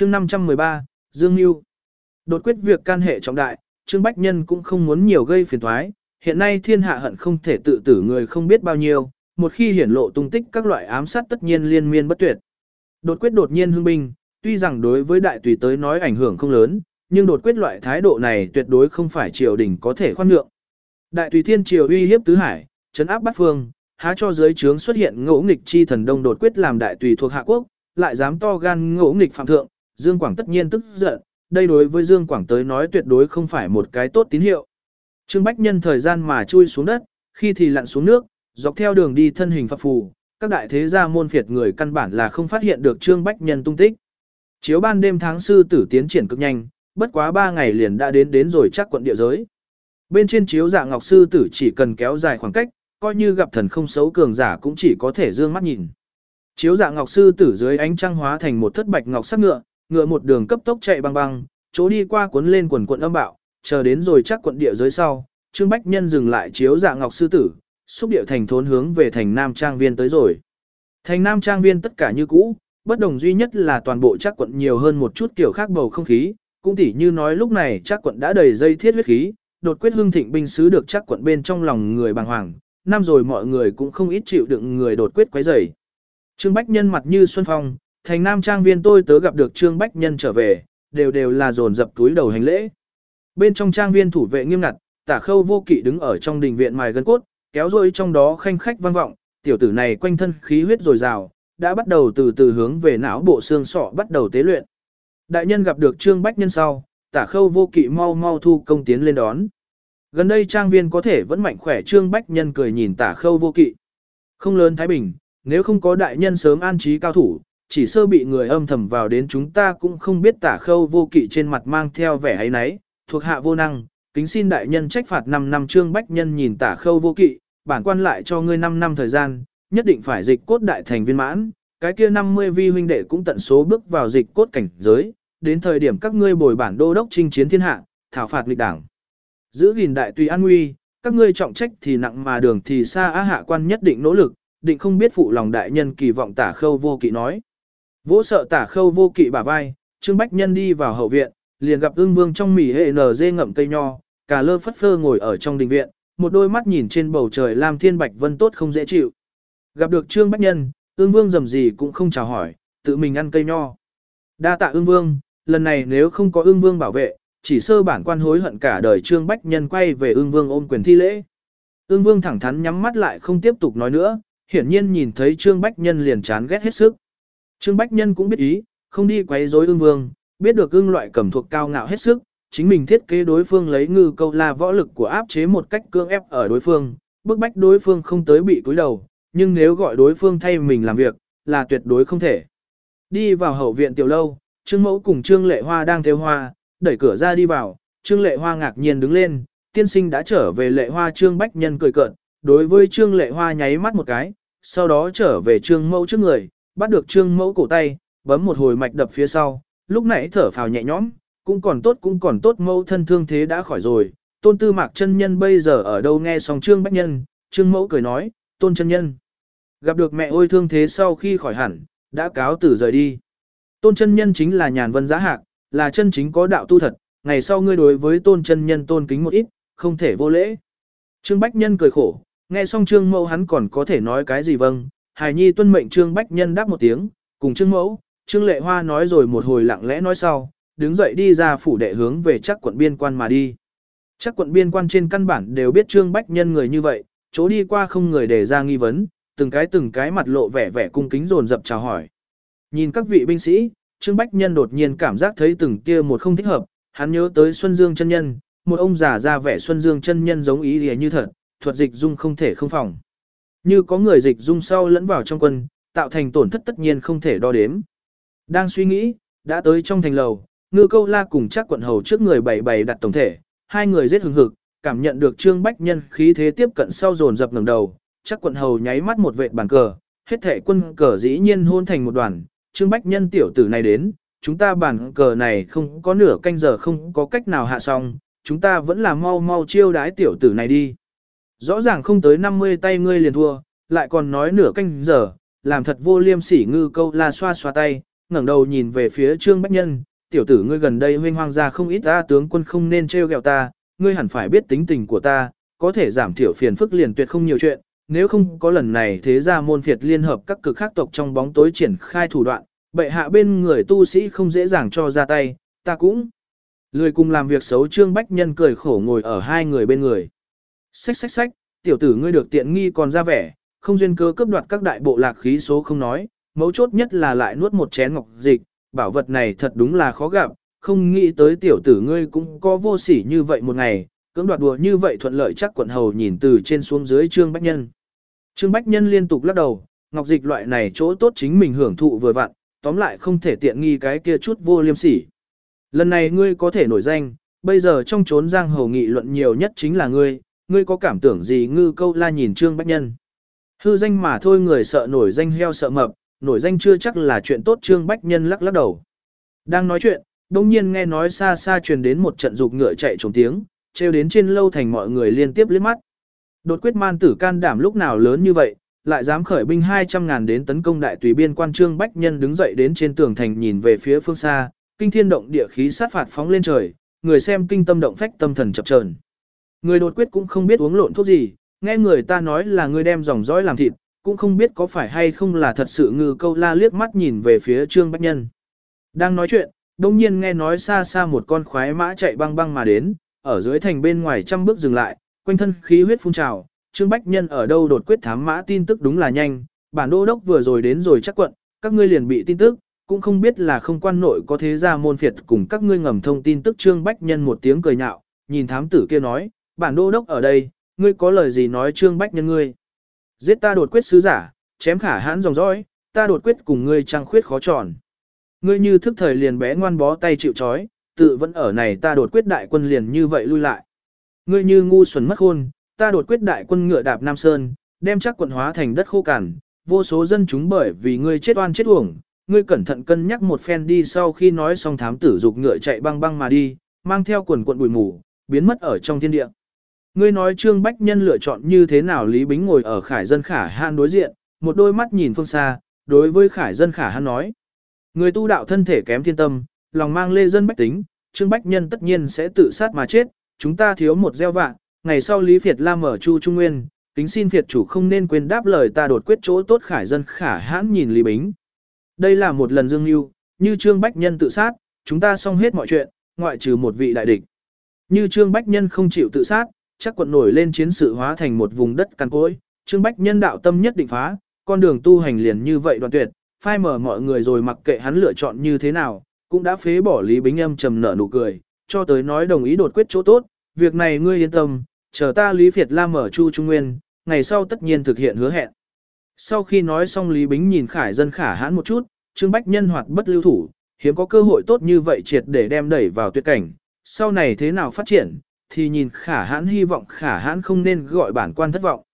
chương 513, Dương Nhu. Đột quyết việc can hệ trọng đại, Trương Bách Nhân cũng không muốn nhiều gây phiền toái, hiện nay thiên hạ hận không thể tự tử người không biết bao nhiêu, một khi hiển lộ tung tích các loại ám sát tất nhiên liên miên bất tuyệt. Đột quyết đột nhiên hưng binh, tuy rằng đối với đại tùy tới nói ảnh hưởng không lớn, nhưng đột quyết loại thái độ này tuyệt đối không phải triều đình có thể khoan nhượng. Đại tùy thiên triều uy hiếp tứ hải, trấn áp bát phương, há cho dưới trướng xuất hiện ngỗ nghịch chi thần đông đột quyết làm đại tùy thuộc hạ quốc, lại dám to gan ngỗ nghịch phạm thượng, Dương Quảng tất nhiên tức giận, đây đối với Dương Quảng tới nói tuyệt đối không phải một cái tốt tín hiệu. Trương Bách Nhân thời gian mà chui xuống đất, khi thì lặn xuống nước, dọc theo đường đi thân hình phập phù, các đại thế gia môn phiệt người căn bản là không phát hiện được Trương Bách Nhân tung tích. Chiếu ban đêm tháng sư tử tiến triển cực nhanh, bất quá 3 ngày liền đã đến rồi chắc quận địa giới. Bên trên chiếu dạ ngọc sư tử chỉ cần kéo dài khoảng cách, coi như gặp thần không xấu cường giả cũng chỉ có thể dương mắt nhìn. Chiếu dạ ngọc sư tử dưới ánh trăng hóa thành một thất bạch ngọc sắc ngựa, ngựa một đường cấp tốc chạy băng băng, chỗ đi qua cuốn lên quần quận âm bạo, chờ đến rồi chắc quận địa giới sau, Trương Bách Nhân dừng lại chiếu dạ ngọc sư tử, xúc điệu thành thốn hướng về thành Nam Trang Viên tới rồi. Thành Nam Trang Viên tất cả như cũ, bất đồng duy nhất là toàn bộ chắc quận nhiều hơn một chút kiểu khác bầu không khí, cũng tỉ như nói lúc này chắc quận đã đầy dây thiết huyết khí, đột quyết hưng thịnh binh sứ được chắc quận bên trong lòng người bàng hoàng, năm rồi mọi người cũng không ít chịu đựng người đột quyết quấy rầy. Trương Bách Nhân mặt như xuân phong, thành Nam Trang Viên tôi tớ gặp được Trương Bách Nhân trở về, đều là dồn dập túi đầu hành lễ. Bên trong trang viên thủ vệ nghiêm ngặt, Tả Khâu Vô Kỵ đứng ở trong đình viện mài gân cốt, kéo rối trong đó khanh khách vang vọng, tiểu tử này quanh thân khí huyết dồi dào, đã bắt đầu từ từ hướng về não bộ xương sọ bắt đầu tế luyện. Đại nhân gặp được Trương Bách Nhân sau, Tả Khâu Vô Kỵ mau mau thu công tiến lên đón. Gần đây trang viên có thể vẫn mạnh khỏe, Trương Bách Nhân cười nhìn Tả Khâu Vô Kỵ. Không lớn thái bình, nếu không có đại nhân sớm an trí cao thủ, chỉ sơ bị người âm thầm vào đến chúng ta cũng không biết. Tả Khâu Vô Kỵ trên mặt mang theo vẻ ấy nấy, thuộc hạ vô năng, kính xin đại nhân trách phạt 5 năm. Trương Bách Nhân nhìn Tả Khâu Vô Kỵ, bản quan lại cho ngươi 5 năm thời gian, nhất định phải dịch cốt đại thành viên mãn, cái kia 50 vi huynh đệ cũng tận số bước vào dịch cốt cảnh giới, đến thời điểm các ngươi bồi bản đô đốc chinh chiến thiên hạ, thảo phạt nghịch đảng, giữ gìn đại tùy an nguy, các ngươi trọng trách thì nặng mà đường thì xa, á hạ quan nhất định nỗ lực, định không biết phụ lòng đại nhân kỳ vọng. Tả Khâu Vô Kỵ nói. Vỗ sợ Tả Khâu Vô Kỵ bả vai, Trương Bách Nhân đi vào hậu viện, liền gặp Ưng Vương trong mỉ hệ nz ngậm cây nho, cà lơ phất phơ ngồi ở trong đình viện, một đôi mắt nhìn trên bầu trời lam thiên bạch vân tốt không dễ chịu. Gặp được Trương Bách Nhân, Ưng Vương dầm gì cũng không chào hỏi, tự mình ăn cây nho. Đa tạ Ưng Vương, lần này nếu không có Ưng Vương bảo vệ, chỉ sơ bản quan hối hận cả đời. Trương Bách Nhân quay về Ưng Vương ôm quyền thi lễ. Ưng Vương thẳng thắn nhắm mắt lại không tiếp tục nói nữa, hiển nhiên nhìn thấy Trương Bách Nhân liền chán ghét hết sức. Trương Bách Nhân cũng biết ý, không đi quấy rối Ưng Vương, biết được Ưng loại cầm thuộc cao ngạo hết sức, chính mình thiết kế đối phương lấy ngư câu la võ lực của áp chế một cách cưỡng ép ở đối phương, bức bách đối phương không tới bị cúi đầu, nhưng nếu gọi đối phương thay mình làm việc, là tuyệt đối không thể. Đi vào hậu viện tiểu lâu, Trương Mẫu cùng Trương Lệ Hoa đang thêu hoa, đẩy cửa ra đi vào, Trương Lệ Hoa ngạc nhiên đứng lên, tiên sinh đã trở về. Lệ Hoa. Trương Bách Nhân cười cợt, đối với Trương Lệ Hoa nháy mắt một cái, sau đó trở về Trương Mẫu trước người, bắt được Trương Mẫu cổ tay, bấm một hồi mạch đập phía sau, lúc nãy thở phào nhẹ nhõm, cũng còn tốt, mẫu thân thương thế đã khỏi rồi, Tôn Tư Mạc chân nhân bây giờ ở đâu? Nghe xong Trương Bách Nhân, Trương Mẫu cười nói, Tôn chân nhân gặp được mẹ ôi thương thế sau khi khỏi hẳn, đã cáo từ rời đi. Tôn chân nhân chính là nhàn vân giá hạc, là chân chính có đạo tu thật, ngày sau ngươi đối với Tôn chân nhân tôn kính một ít, không thể vô lễ. Trương Bách Nhân cười khổ, nghe xong Trương Mẫu hắn còn có thể nói cái gì? Vâng, hài nhi tuân mệnh. Trương Bách Nhân đáp một tiếng, cùng Trương Mẫu, Trương Lệ Hoa nói rồi một hồi lặng lẽ nói sau, đứng dậy đi ra phủ đệ hướng về chắc quận biên quan mà đi. Chắc quận biên quan trên căn bản đều biết Trương Bách Nhân người như vậy, chỗ đi qua không người đề ra nghi vấn, từng cái mặt lộ vẻ cung kính dồn dập chào hỏi. Nhìn các vị binh sĩ, Trương Bách Nhân đột nhiên cảm giác thấy từng tia một không thích hợp, hắn nhớ tới Xuân Dương chân nhân, một ông già ra vẻ Xuân Dương chân nhân giống ý lìa như thật, thuật dịch dung không thể không phòng. Như có người dịch dung sau lẫn vào trong quân, tạo thành tổn thất tất nhiên không thể đo đếm. Đang suy nghĩ, đã tới trong thành lầu, Ngư Câu La cùng chắc quận hầu trước người bày đặt tổng thể, hai người giết hừng hực, cảm nhận được Trương Bách Nhân khí thế tiếp cận sau dồn dập ngẩng đầu, chắc quận hầu nháy mắt một vệt bàn cờ, hết thệ quân cờ dĩ nhiên hôn thành một đoàn. Trương Bách Nhân tiểu tử này đến, chúng ta bàn cờ này không có nửa canh giờ không có cách nào hạ xong, chúng ta vẫn là mau chiêu đái tiểu tử này đi. Rõ ràng không tới 50 tay ngươi liền thua, lại còn nói nửa canh giờ, làm thật vô liêm sỉ. Ngư Câu La xoa tay, ngẩng đầu nhìn về phía Trương Bách Nhân, tiểu tử ngươi gần đây huynh hoang ra không ít ta tướng quân không nên trêu ghẹo ta, ngươi hẳn phải biết tính tình của ta, có thể giảm thiểu phiền phức liền tuyệt không nhiều chuyện, nếu không có lần này thế gia môn phiệt liên hợp các cực khác tộc trong bóng tối triển khai thủ đoạn, bệ hạ bên người tu sĩ không dễ dàng cho ra tay, ta cũng lười cùng làm việc xấu. Trương Bách Nhân cười khổ ngồi ở hai người bên người. Xách, tiểu tử ngươi được tiện nghi còn ra vẻ, không duyên cơ cướp đoạt các đại bộ lạc khí số không nói, mấu chốt nhất là lại nuốt một chén ngọc dịch, bảo vật này thật đúng là khó gặp, không nghĩ tới tiểu tử ngươi cũng có vô sỉ như vậy một ngày, cưỡng đoạt đùa như vậy thuận lợi. Chắc quận hầu nhìn từ trên xuống dưới Trương Bách Nhân. Trương Bách Nhân liên tục lắc đầu, ngọc dịch loại này chỗ tốt chính mình hưởng thụ vừa vặn, tóm lại không thể tiện nghi cái kia chút vô liêm sỉ. Lần này ngươi có thể nổi danh, bây giờ trong chốn giang hồ nghị luận nhiều nhất chính là ngươi có cảm tưởng gì? Ngư Câu La nhìn Trương Bách Nhân. Hư danh mà thôi, người sợ nổi danh heo sợ mập, nổi danh chưa chắc là chuyện tốt. Trương Bách Nhân lắc lắc đầu. Đang nói chuyện, đông nhiên nghe nói xa xa truyền đến một trận dục ngựa chạy trống tiếng, trêu đến trên lâu thành mọi người liên tiếp liếc mắt. Đột quyết man tử can đảm lúc nào lớn như vậy, lại dám khởi binh 200.000 đến tấn công đại tùy biên quan. Trương Bách Nhân đứng dậy đến trên tường thành nhìn về phía phương xa, kinh thiên động địa khí sát phạt phóng lên trời, người xem kinh tâm động phách, tâm thần chập chờn. Người đột quyết cũng không biết uống lộn thuốc gì, nghe người ta nói là người đem dòng dõi làm thịt, cũng không biết có phải hay không là thật sự. Ngư Câu La liếc mắt nhìn về phía Trương Bách Nhân. Đang nói chuyện, đông nhiên nghe nói xa xa một con khoái mã chạy băng băng mà đến, ở dưới thành bên ngoài trăm bước dừng lại, quanh thân khí huyết phun trào. Trương Bách Nhân ở đâu đột quyết thám mã tin tức đúng là nhanh, bản đô đốc vừa rồi đến rồi chắc quận, các ngươi liền bị tin tức, cũng không biết là không quan nội có thế gia môn phiệt cùng các ngươi ngầm thông tin tức. Trương Bách Nhân một tiếng cười nhạo, nhìn thám tử kia nói, bản đô đốc ở đây, ngươi có lời gì nói? Trương Bách Nhân ngươi giết ta đột quyết sứ giả, chém Khả Hãn dòng dõi, ta đột quyết cùng ngươi trăng khuyết khó tròn. Ngươi như thức thời liền bé ngoan bó tay chịu trói, tự vẫn ở này ta đột quyết đại quân liền như vậy lui lại. Ngươi như ngu xuẩn mất khôn, ta đột quyết đại quân ngựa đạp Nam Sơn, đem chắc quận hóa thành đất khô cằn, vô số dân chúng bởi vì ngươi chết oan chết uổng, ngươi cẩn thận cân nhắc một phen đi. Sau khi nói xong thám tử dục ngựa chạy băng băng mà đi, mang theo quần quận bụi mù, biến mất ở trong thiên địa. Ngươi nói Trương Bách Nhân lựa chọn như thế nào? Lý Bính ngồi ở Khải Dân Khả Hãn đối diện, một đôi mắt nhìn phương xa, đối với Khải Dân Khả Hãn nói. Người tu đạo thân thể kém thiên tâm, lòng mang lê dân bách tính, Trương Bách Nhân tất nhiên sẽ tự sát mà chết, chúng ta thiếu một gieo vạ, ngày sau Lý Việt Lam ở Chu Trung Nguyên, kính xin Việt chủ không nên quên đáp lời ta đột quyết chỗ tốt. Khải Dân Khả Hãn nhìn Lý Bính. Đây là một lần dương mưu, như Trương Bách Nhân tự sát, chúng ta xong hết mọi chuyện, ngoại trừ một vị đại địch. Như Trương Bách Nhân không chịu tự sát, chắc quận nổi lên chiến sự hóa thành một vùng đất cằn cỗi, Trương Bách Nhân đạo tâm nhất định phá, con đường tu hành liền như vậy đoạn tuyệt, phai mở mọi người rồi mặc kệ hắn lựa chọn như thế nào, cũng đã phế bỏ. Lý Bính âm trầm nở nụ cười, cho tới nói đồng ý đột quyết chỗ tốt, việc này ngươi yên tâm, chờ ta Lý Việt Lam ở Chu Trung Nguyên, ngày sau tất nhiên thực hiện hứa hẹn. Sau khi nói xong Lý Bính nhìn Khải Dân Khả Hãn một chút, Trương Bách Nhân hoạt bất lưu thủ, hiếm có cơ hội tốt như vậy triệt để đem đẩy vào tuyệt cảnh, sau này thế nào phát triển, thì nhìn Khả Hãn. Hy vọng Khả Hãn không nên gọi bản quan thất vọng.